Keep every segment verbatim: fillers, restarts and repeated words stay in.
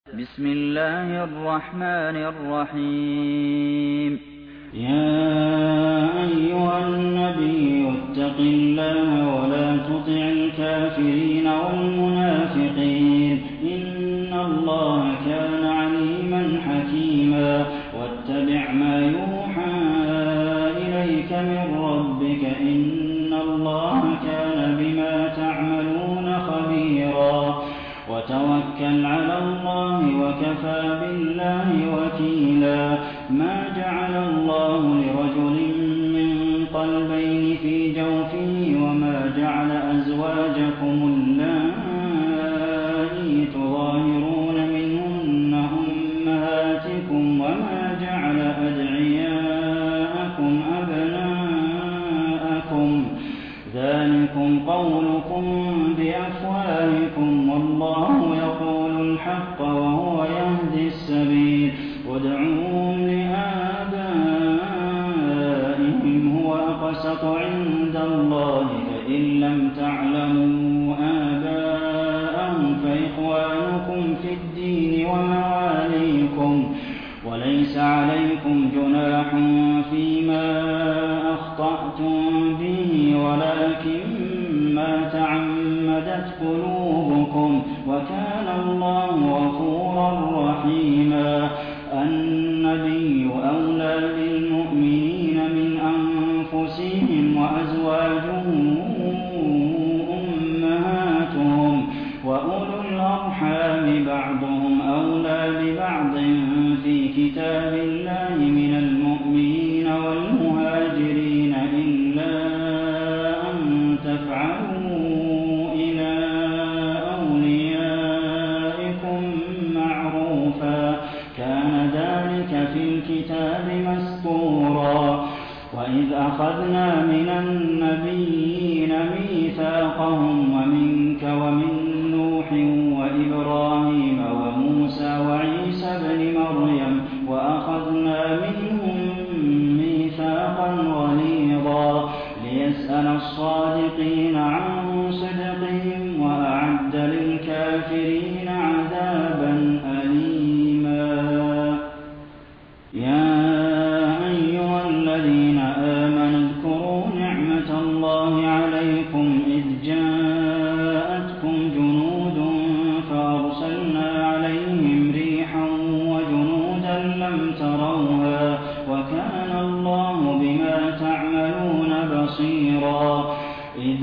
بسم الله الرحمن الرحيم يا أيها النبي اتق الله ولا تطع الكافرين والمنافقين إن الله كان عليما حكيما واتبع ما يوحى إليك من ربك إن الله كان بما تعملون خبيرا وتوكل على الله وكفى بالله وكيلا ما جعل الله لرجل من قلبين في جوفه وما جعل أزواجكم اللائي تظاهرون منهن أمهاتكم وما جعل أدعياءكم أبناءكم ذلكم قولكم بأفواهكم والله يقول الحق وهو يهدي السبيل وادعوهم لآبائهم هو أقسط عند الله فإن لم تعلموا آباءهم فإخوانكم في الدين ومواليكم وليس عليكم جناح فيما أخطأتم به ولكن ما تعمدت قلوبكم وكان الله غفورا رحيما النبي أولى بالمؤمنين من أنفسهم وأزواجه أمهاتهم وأولو الأرحام بعضهم أولى ببعض في كتاب الله من المؤمنين والمهاجرين إلا أن تفعلوا إلى أوليائكم معروفا كان ذلك في الكتاب مسطورا وإذ أخذنا من النبيين ميثاقهم ومنك ومن نوح وإبراهيم وموسى وعيسى ابن مريم وأخذنا منهم ميثاقا غليظا ليسأل الصادقين عن صدقهم وأعد للكافرين عذابا أليما يا أيها الذين آمنوا اذكروا نعمة الله عليكم إذ جاءتكم جنود فأرسلنا عليهم ريحا وجنودا لم تروها وكان الله بما تعملون بصيرا إذ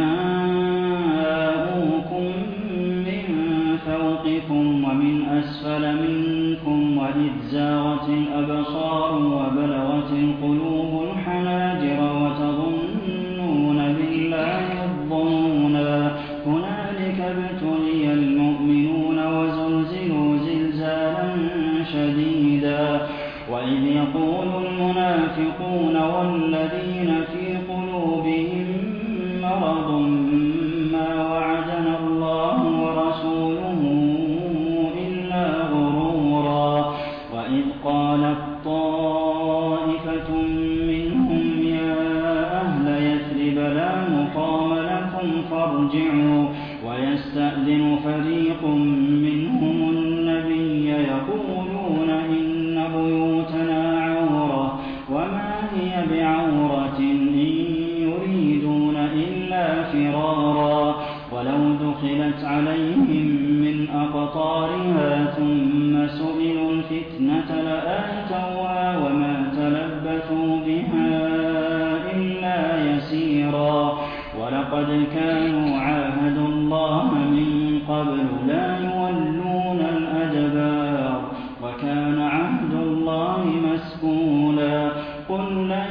جاءوكم من فوقكم ومن أسفل منكم وإذ زاغت الأبصار وبلغت القلوب الحناجر وتظنون بالله الظنونا هنالك ابتلي المؤمنون وزلزلوا زلزالا شديدا وإذ يقول المنافقون والذين في قلوبهم مرض ما وعدنا الله ورسوله إلا غرورا وإذ قالت طائفة منهم يا أهل يثرب لا مقام لكم فارجعوا ويستأذن فريق منهم النبي يقولون إن بيوتنا عورة وما هي بعورة إن يريدون إلا فرارا ولو دخلت عليهم من أقطارها ثم سئلوا الفتنة لآتوها وما تلبثوا بها إلا يسيرا ولقد كانوا عاهدوا الله من قبل لا يولون الأدبار وكان عهد الله مسئولا قل لن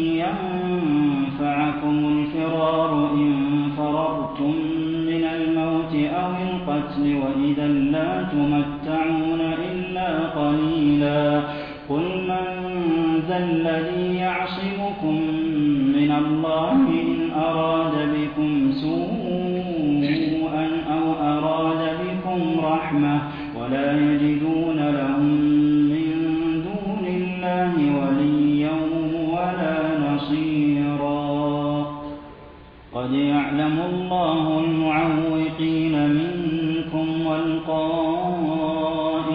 ينفعكم الفرار إن فررتم من الموت أو القتل وإذا لا تمتعون إلا قليلا قل من ذا الذي يعصمكم من الله إن أراد بكم سوءا أو أراد بكم رحمة ولا يجدون لهم من دون الله وليا ولا نصيرا قد يعلم الله المعوقين منكم والقائلين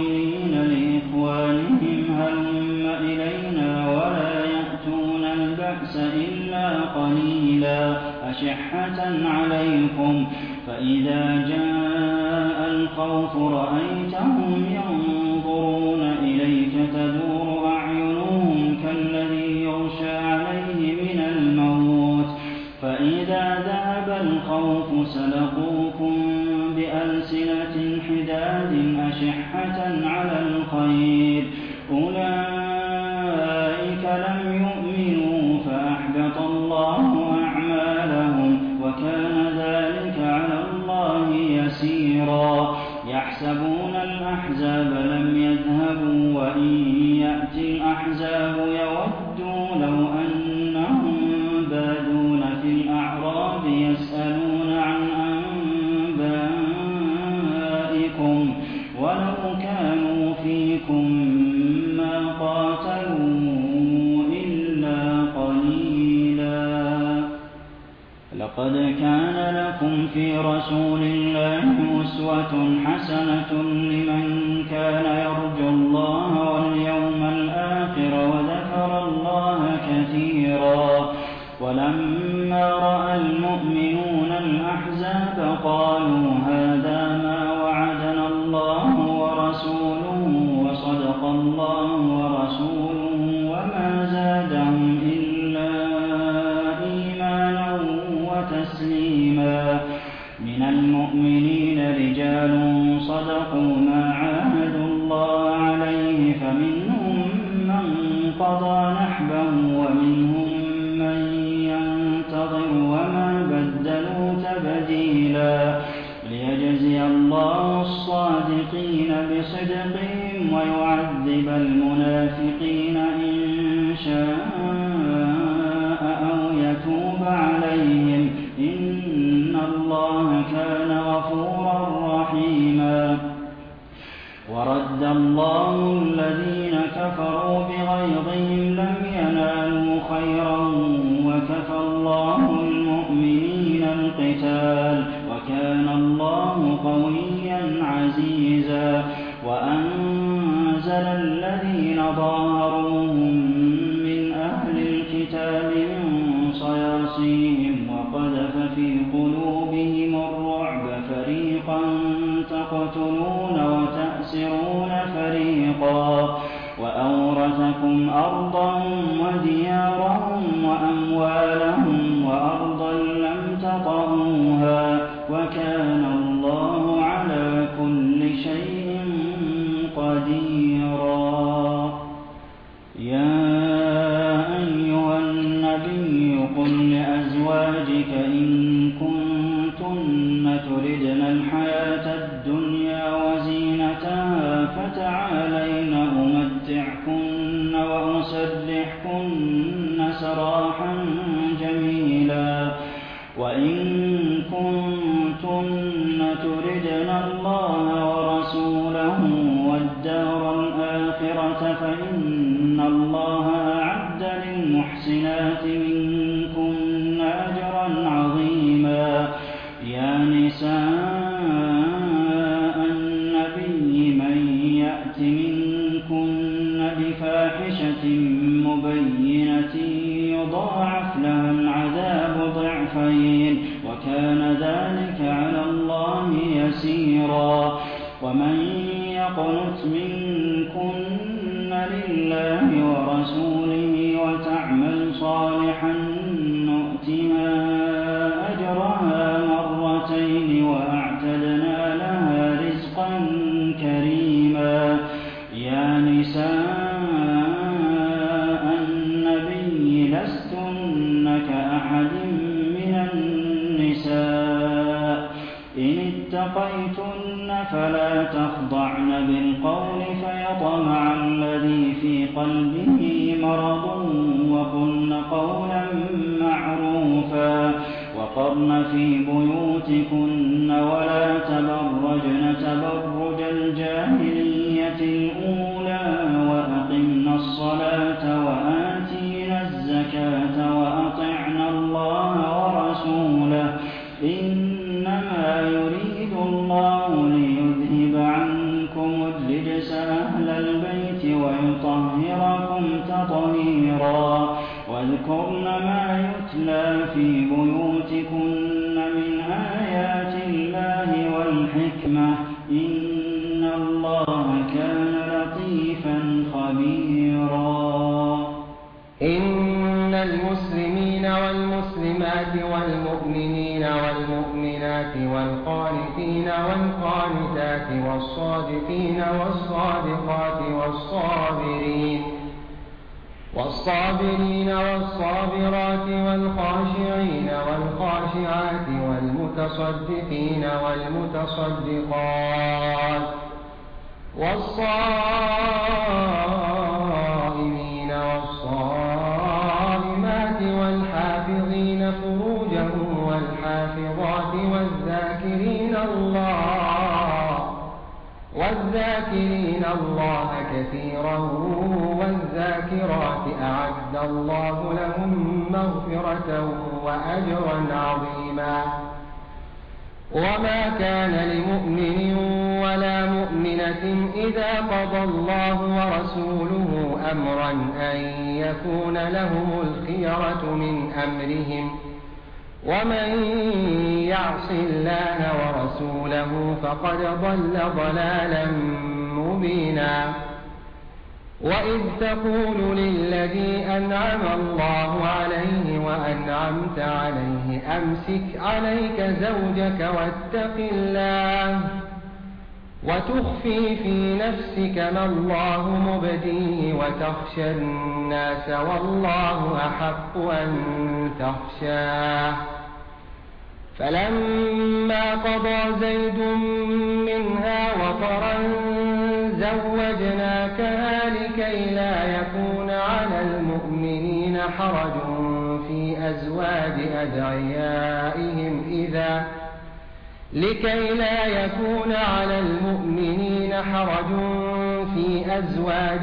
رَأَيْتَهُمْ يَنظُرُونَ إِلَيْكَ تَدُورُ أَعْيُنُهُمْ كَالَّذِي يُغْشَىٰ عَلَيْهِ مِنَ الْمَوْتِ فَإِذَا ذَهَبَ الْخَوْفُ سَلَقُوكُم بِأَلْسِنَةٍ حِدَادٍ أَشِحَّةً عَلَى الْخَيْرِ أُولَٰئِكَ لَمْ يُؤْمِنُوا فَأَحْبَطَ اللَّهُ أَعْمَالَهُمْ وَكَانَ ذَٰلِكَ عَلَى اللَّهِ يَسِيرًا يَحْسَبُونَ الْأَحْزَابَ لَمْ يَذْهَبُوا وَإِن يَأْتِ الْأَحْزَابُ يَوَدُّوا لَوْ أَنَّهُم بَادُونَ فِي الْأَعْرَابِ يَسْأَلُونَ عَنْ أَنبَائِكُمْ وَلَوْ كَانُوا فِيكُم مَّا قَاتَلُوا إِلَّا قَلِيلًا لَقَدْ كَانَ لَكُمْ فِي رَسُولِ اللَّهِ أُسْوَةٌ حَسَنَةٌ لِّمَن كَانَ يَرْجُو اللَّهَ وَالْيَوْمَ الْآخِرَ وَذَكَرَ اللَّهَ كَثِيرًا وَلَمَّا رَأَى الْمُؤْمِنُونَ الْأَحْزَابَ قَالُوا هَٰذَا مَا وَعَدَنَا اللَّهُ وَرَسُولُهُ وَصَدَقَ اللَّهُ وَرَسُولُهُ وَمَا زَادَهُمْ إِلَّا إِيمَانًا وَتَسْلِيمًا مِّنَ الْمُؤْمِنِينَ رِجَالٌ صَدَقُوا مَا عَاهَدُوا اللَّهَ عَلَيْهِ فَمِنْهُم مَّن قَضَىٰ نَحْبَهُ وَمِنْهُم مَّن يَنتَظِرُ وَمَا بَدَّلُوا تَبْدِيلًا لِيَجْزِيَ اللَّهُ الصَّادِقِينَ بِصِدْقِهِمْ وَيُعَذِّبَ الْمُنَافِقِينَ إِن شَاءَ أَوْ يَتُوبَ عَلَيْهِمْ ۚ إِنَّ اللَّهَ كَانَ غَفُورًا رَّحِيمًا وَرَدَّ اللَّهُ الَّذِينَ كَفَرُوا بِغَيْظِهِمْ لَمْ يَنَالُوا خَيْرًا وَكَفَى اللَّهُ الْمُؤْمِنِينَ الْقِتَالَ وَكَانَ اللَّهُ قَوِيًّا عَزِيزًا وَأَنزَلَ الَّذِينَ ظَاهَرُوهُم مِّنْ أَهْلِ الْكِتَابِ مِن صَيَاصِيهِمْ وَقَذَفَ فِي قُلُوبِهِمُ الرُّعْبَ فَرِيقًا تَقْتُلُونَ وَتَأْسِرُونَ فَرِيقًا وَأَوْرَثَكُمْ أَرْضَهُمْ وَدِيَارَهُمْ وَأَمْوَالَهُمْ وَأَرْضًا لَّمْ تَطَئُوهَا وَكَانَ اللَّهُ عَلَىٰ كُلِّ شَيْءٍ قَدِيرًا يَا أَيُّهَا النَّبِيُّ قُل لِّأَزْوَاجِكَ إِن كُنتُنَّ تُرِدْنَ الْحَيَاةَ الدُّنْيَا وَزِينَتَهَا فَتَعَالَيْنَ أُمَتِّعْكُنَّ وَأُسَرِّحْكُنَّ سَرَاحًا جَمِيلًا وَإِن كُنتُنَّ تُرِدْنَ اللَّهَ وَرَسُولَهُ وَالدَّارَ الْآخِرَةَ فَإِنَّ اللَّهَ أَعَدَّ لِلْمُحْسِنَاتِ مِنكُنَّ أَجْرًا عَظِيمًا يَا نِسَاءَ النَّبِيِّ مَن يَأْتِ مِنكُنَّ بِفَاحِشَةٍ مُّبَيِّنَةٍ يُضَاعَفْ لَهَا الْعَذَابُ ضِعْفَيْنِ وَكَانَ ذَٰلِكَ عَلَى اللَّهِ يَسِيرًا وَمَن يَقْنُتْ مِنكُنَّ لِلَّهِ وَرَسُولِهِ وَتَعْمَلْ صَالِحًا نُّؤْتِهَا أَجْرَهَا مَرَّتَيْنِ وَأَعْتَدْنَا لَهَا رِزْقًا كَرِيمًا يَا نِسَاءَ النَّبِيِّ لَسْتُنَّ كَأَحَدٍ مِّنَ النِّسَاءِ إِنِ اتَّقَيْتُنَّ فَلَا تَخْضَعْنَ بِالْقَوْلِ فَيَطْمَعَ الَّذِي فِي قَلْبِهِ مَرَضٌ وَقُلْنَ قَوْلًا مَّعْرُوفًا وَقَرْنَ فِي بُيُوتِكُنَّ وَلَا تَبَرَّجْنَ تَبَرُّجَ الْجَاهِلِيَّةِ الْأُولَىٰ وَأَقِمْنَ الصَّلَاةَ وَآتِينَ الزَّكَاةَ وَأَطِعْنَ اللَّهَ وَرَسُولَهُ ۚ إِنَّمَا يُرِيدُ اللَّهُ لِيُذْهِبَ عَنكُمُ الرِّجْسَ أَهْلَ الْبَيْتِ وَيُطَهِّرَكُمْ تَطْهِيرًا واذكرن ما يتلى في بيوتكن من آيات الله والحكمة إن الله الله كان لطيفا خبيرا. إن المسلمين والمسلمات والمؤمنين والمؤمنات والقانتين والقانتات والصادقين والصادقات والصابرين والصابرين والصابرات والخاشعين والخاشعات والمتصدقين والمتصدقات والصائمين والصائمات والحافظين فروجهم والحافظات والذاكرين الله والذاكرين الله كثيرا والذاكرات أعد الله لهم مغفرة وأجرا عظيما. وما كان لمؤمن ولا مؤمنة إذا قضى الله ورسوله أمرا أن يكون لهم الخيرة من أمرهم ومن يعص الله ورسوله فقد ضل ضلالا مبينا. وإذ تقول للذي أنعم الله عليه وأنعمت عليه أمسك عليك زوجك واتق الله وتخفي في نفسك ما الله مبديه وتخشى الناس والله أحق أن تخشاه. فلما قضى زيد منها وطرا زوجناكها لكي لا يكون على المؤمنين حرج في أزواج أدعيائهم إذا لكي لا يكون على المؤمنين حرج في أزواج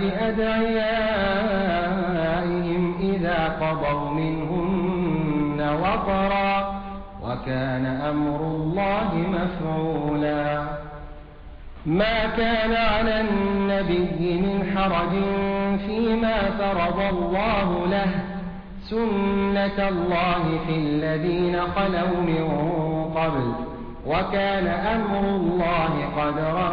أدعيائهم إذا قضوا منهن وطرا وكان أمر الله مفعولا. ما كان على النبي من حرج فيما فرض الله له سنة الله في الذين خلوا من قبل وكان أمر الله قدرا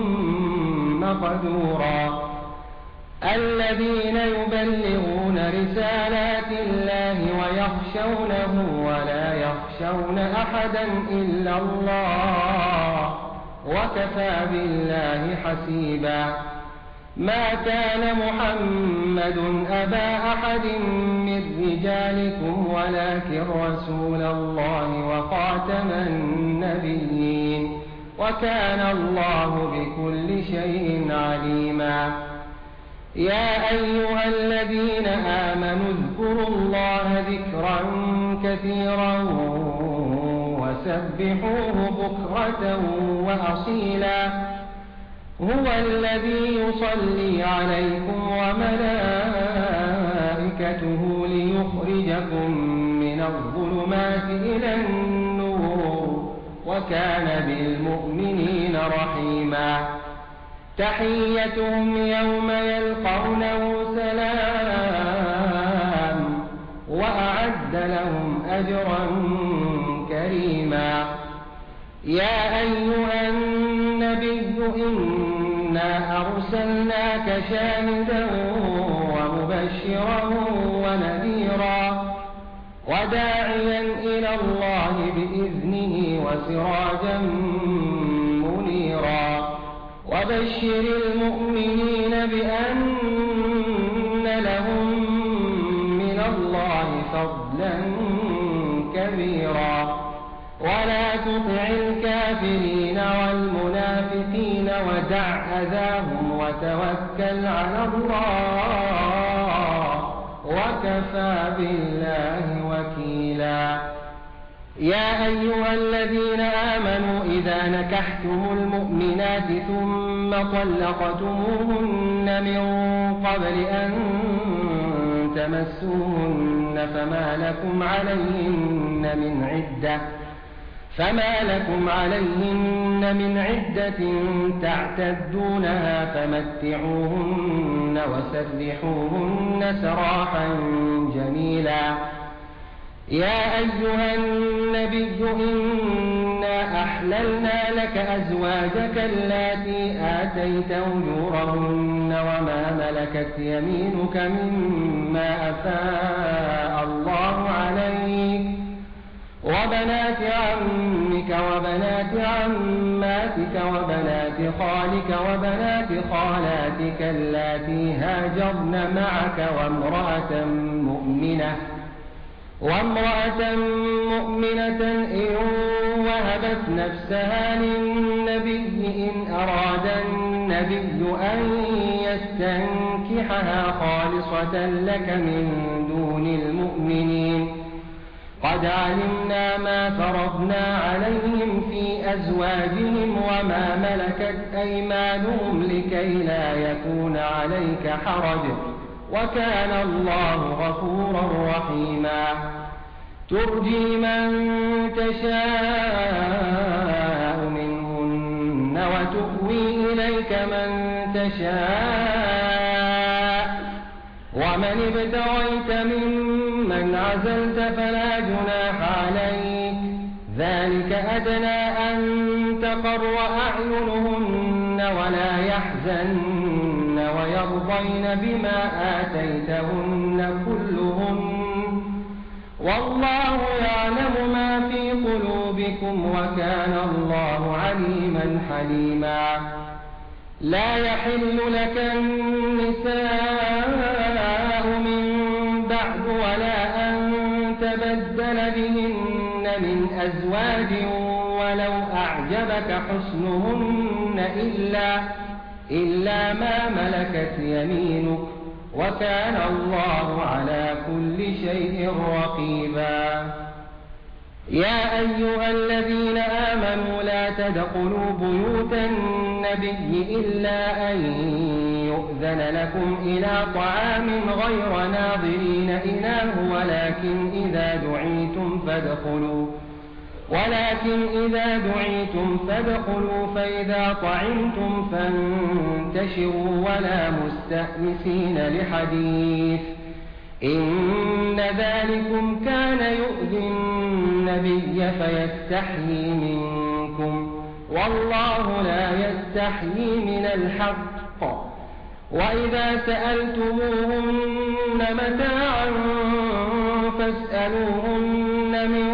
مقدورا. الذين يبلغون رسالات الله ويخشونه ولا يخشون أحدا إلا الله وكفى بالله حسيبا. ما كان محمد أبا أحد من رجالكم ولكن رسول الله وخاتم النبيين وكان الله بكل شيء عليما. يا أيها الذين آمنوا اذكروا الله ذكرا كثيرا وسبحوه بكرة وأصيلا. هو الذي يصلي عليكم وملائكته ليخرجكم من الظلمات إلى النور وكان بالمؤمنين رحيما. تحيتهم يوم يلقونه سلام وأعد لهم أجرا كريما. يا أيها النبي إنا أرسلناك شاهدا ومبشرا ونذيرا وداعيا إلى الله بإذنه وسراجا منيرا. وبشر المؤمنين بأن لهم من الله فضلا كبيرا. ولا تطع الكافرين والمنافقين ودع أذاهم وتوكل على الله وكفى بالله وكيلا. يا أيها الذين آمنوا إذا نكحتم المؤمنات ثم طلقتموهن من قبل أن تمسوهن فما لكم عليهن من عدة فما لكم عليهن من عدة تعتدونها فمتعوهن وسرحوهن سراحا جميلا. يا أيها النبي إنا أحللنا لك أزواجك اللاتي آتيت أجورهن وما ملكت يمينك مما أفاء الله عليك وبنات عمك وبنات عماتك وبنات خالك وبنات خالاتك اللاتي هاجرن معك وامرأة مؤمنة وامرأة مؤمنة إن وهبت نفسها للنبي إن أراد النبي أن يستنكحها خالصة لك من دون المؤمنين قد علمنا ما فرضنا عليهم في أزواجهم وما ملكت أيمانهم لكي لا يكون عليك حرج وكان الله غفورا رحيما ترجي من تشاء منهن وتؤوي إليك من تشاء ومن ابتغيت ممن عزلت فلا جناح عليك ذلك أدنى أن تقر أعينهن ولا يحزن ويرضين بما آتيتهن كلهم والله يعلم ما في قلوبكم وكان الله عليما حليما لا يحل لك النساء من بعد ولا أن تبدل بهن من أزواج ولو أعجبك حسنهن إلا, إلا ما ملكت يمينك وكان الله على كل شيء رقيبا يا أيها الذين آمنوا لا تدخلوا بيوت النبي إلا أن يؤذن لكم إلى طعام غير ناظرين إناه ولكن إذا دعيتم فادخلوا ولكن إذا دعيتم فادخلوا فإذا طعمتم فانتشروا ولا مستأنسين لحديث إن ذلكم كان يؤذي النبي فيستحيي منكم والله لا يستحيي من الحق وإذا سألتموهن متاعا فاسألوهن من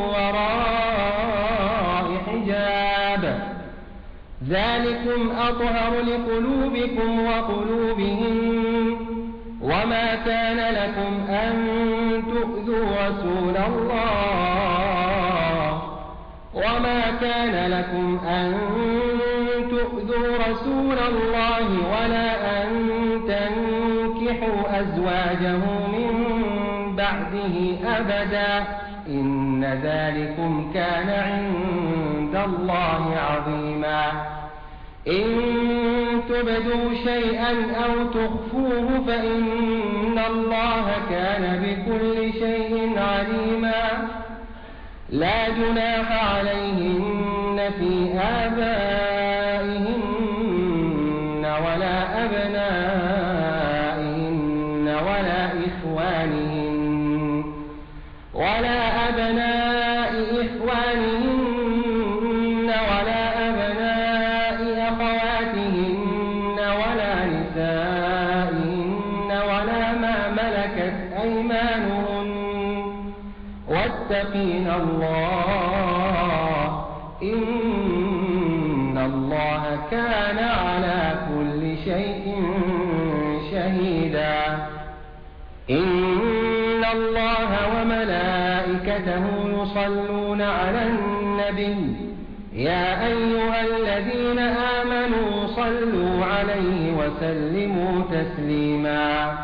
وراء حجاب ذلكم أطهر لقلوبكم وقلوبهم وما كان لكم أن تؤذوا رسول الله وما كان لكم أن تؤذوا رسول الله ولا أن تنكحوا أزواجه من بعده أبدا إن ذلكم كان عند الله عظيما إن تبدوا شيئا أو تخفوه فإن الله كان بكل شيء عليما لا جناح عليهن في آبائهن ولا أبنائهن ولا إخوانهن ولا أبناء إخوانهن ولا أبناء أخواتهن ولا نسائهن ولا ما ملكت أيمانهن واتقين الله إن الله كان على كل شيء شهيدا إن الله وملائكته يصلون على النبي يا أيها الذين آمنوا صلوا عليه وسلموا تسليما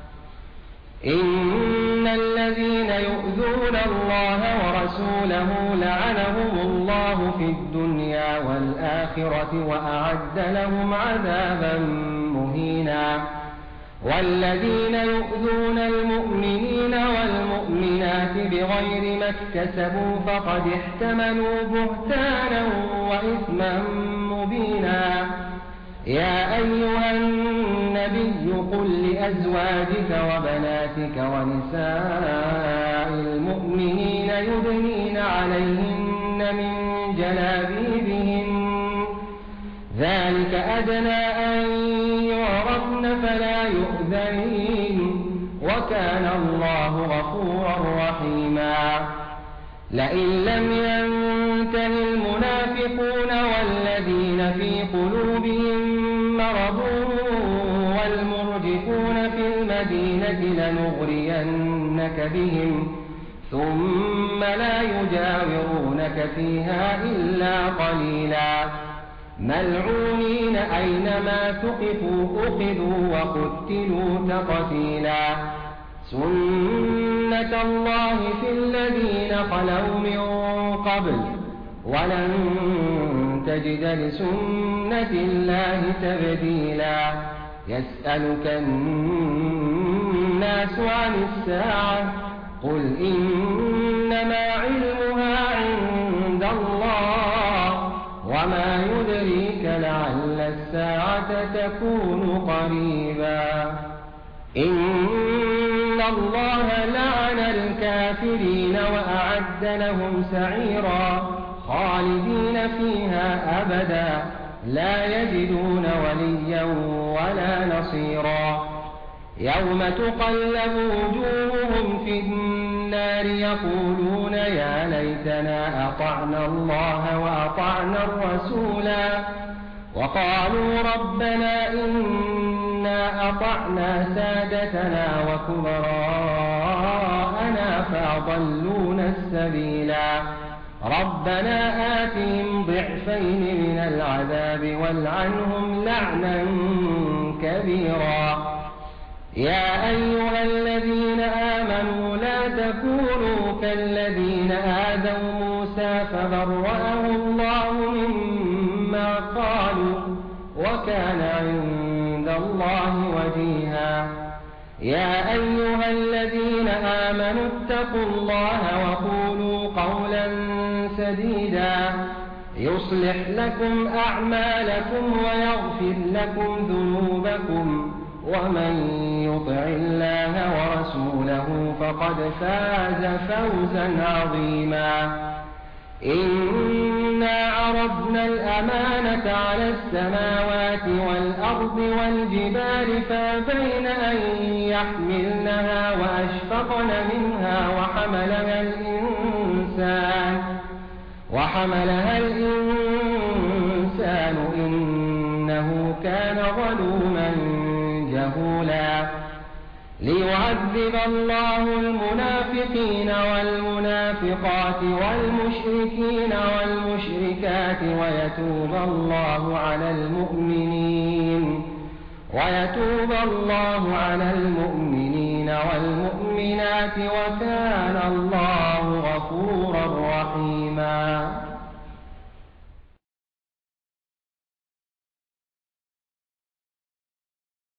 إن الذين يؤذون الله ورسوله لعنهم الله في الدنيا والآخرة وأعد لهم عذابا مهينا والذين يؤذون المؤمنين والمؤمنات بغير ما اكتسبوا فقد احتملوا بهتانا وإثما مبينا يا أيها النبي قل لأزواجك وبناتك ونساء المؤمنين يدنين عليهن من جلابيبهن ذلك أدنى أن يعرفن فلا يؤذين وكان الله غفورا رحيما لئن لم ينته المنافقون والذين في قلوبهم مرض والمرجفون في المدينة لنغرينك بهم ثم لا يجاورونك فيها إلا قليلا ملعونين أينما ثقفوا أخذوا وقتلوا تقتيلا سنة الله في الذين خلوا من قبل ولن تجد لسنة الله تبديلا يسألك الناس عن الساعة قل إنما علمها عند الله وما يدريك لعل الساعة تكون قريبا إن الله لعن الكافرين وأعد لهم سعيرا خالدين فيها أبدا لا يجدون وليا ولا نصيرا يوم تقلب وجوههم في النار يقولون يا ليتنا أطعنا الله وأطعنا الرسولا وقالوا ربنا إنا أطعنا سادتنا وكبراءنا فأضلونا السبيلا ربنا آتهم ضعفين من العذاب والعنهم لعنا كبيرا يا أيها الذين آمنوا لا تكونوا كالذين آذوا موسى فبرأه الله مما قالوا وكان عند الله وجيها يا أيها الذين آمنوا اتقوا الله وقولوا قولا سديدا يصلح لكم أعمالكم ويغفر لكم ذنوبكم ومن يطع الله ورسوله فقد فاز فوزا عظيما إنا عرضنا الأمانة على السماوات والأرض والجبال فأبين أن يحملنها وأشفقن منها وحملها الإنسان وحملها الإنسان إنه كان ظلوما جهولا ليعذب الله المنافقين والمنافقات والمشركين والمشركات ويتوب الله على المؤمنين ويتوب الله على المؤمنين والمؤمنات وكان الله غفورا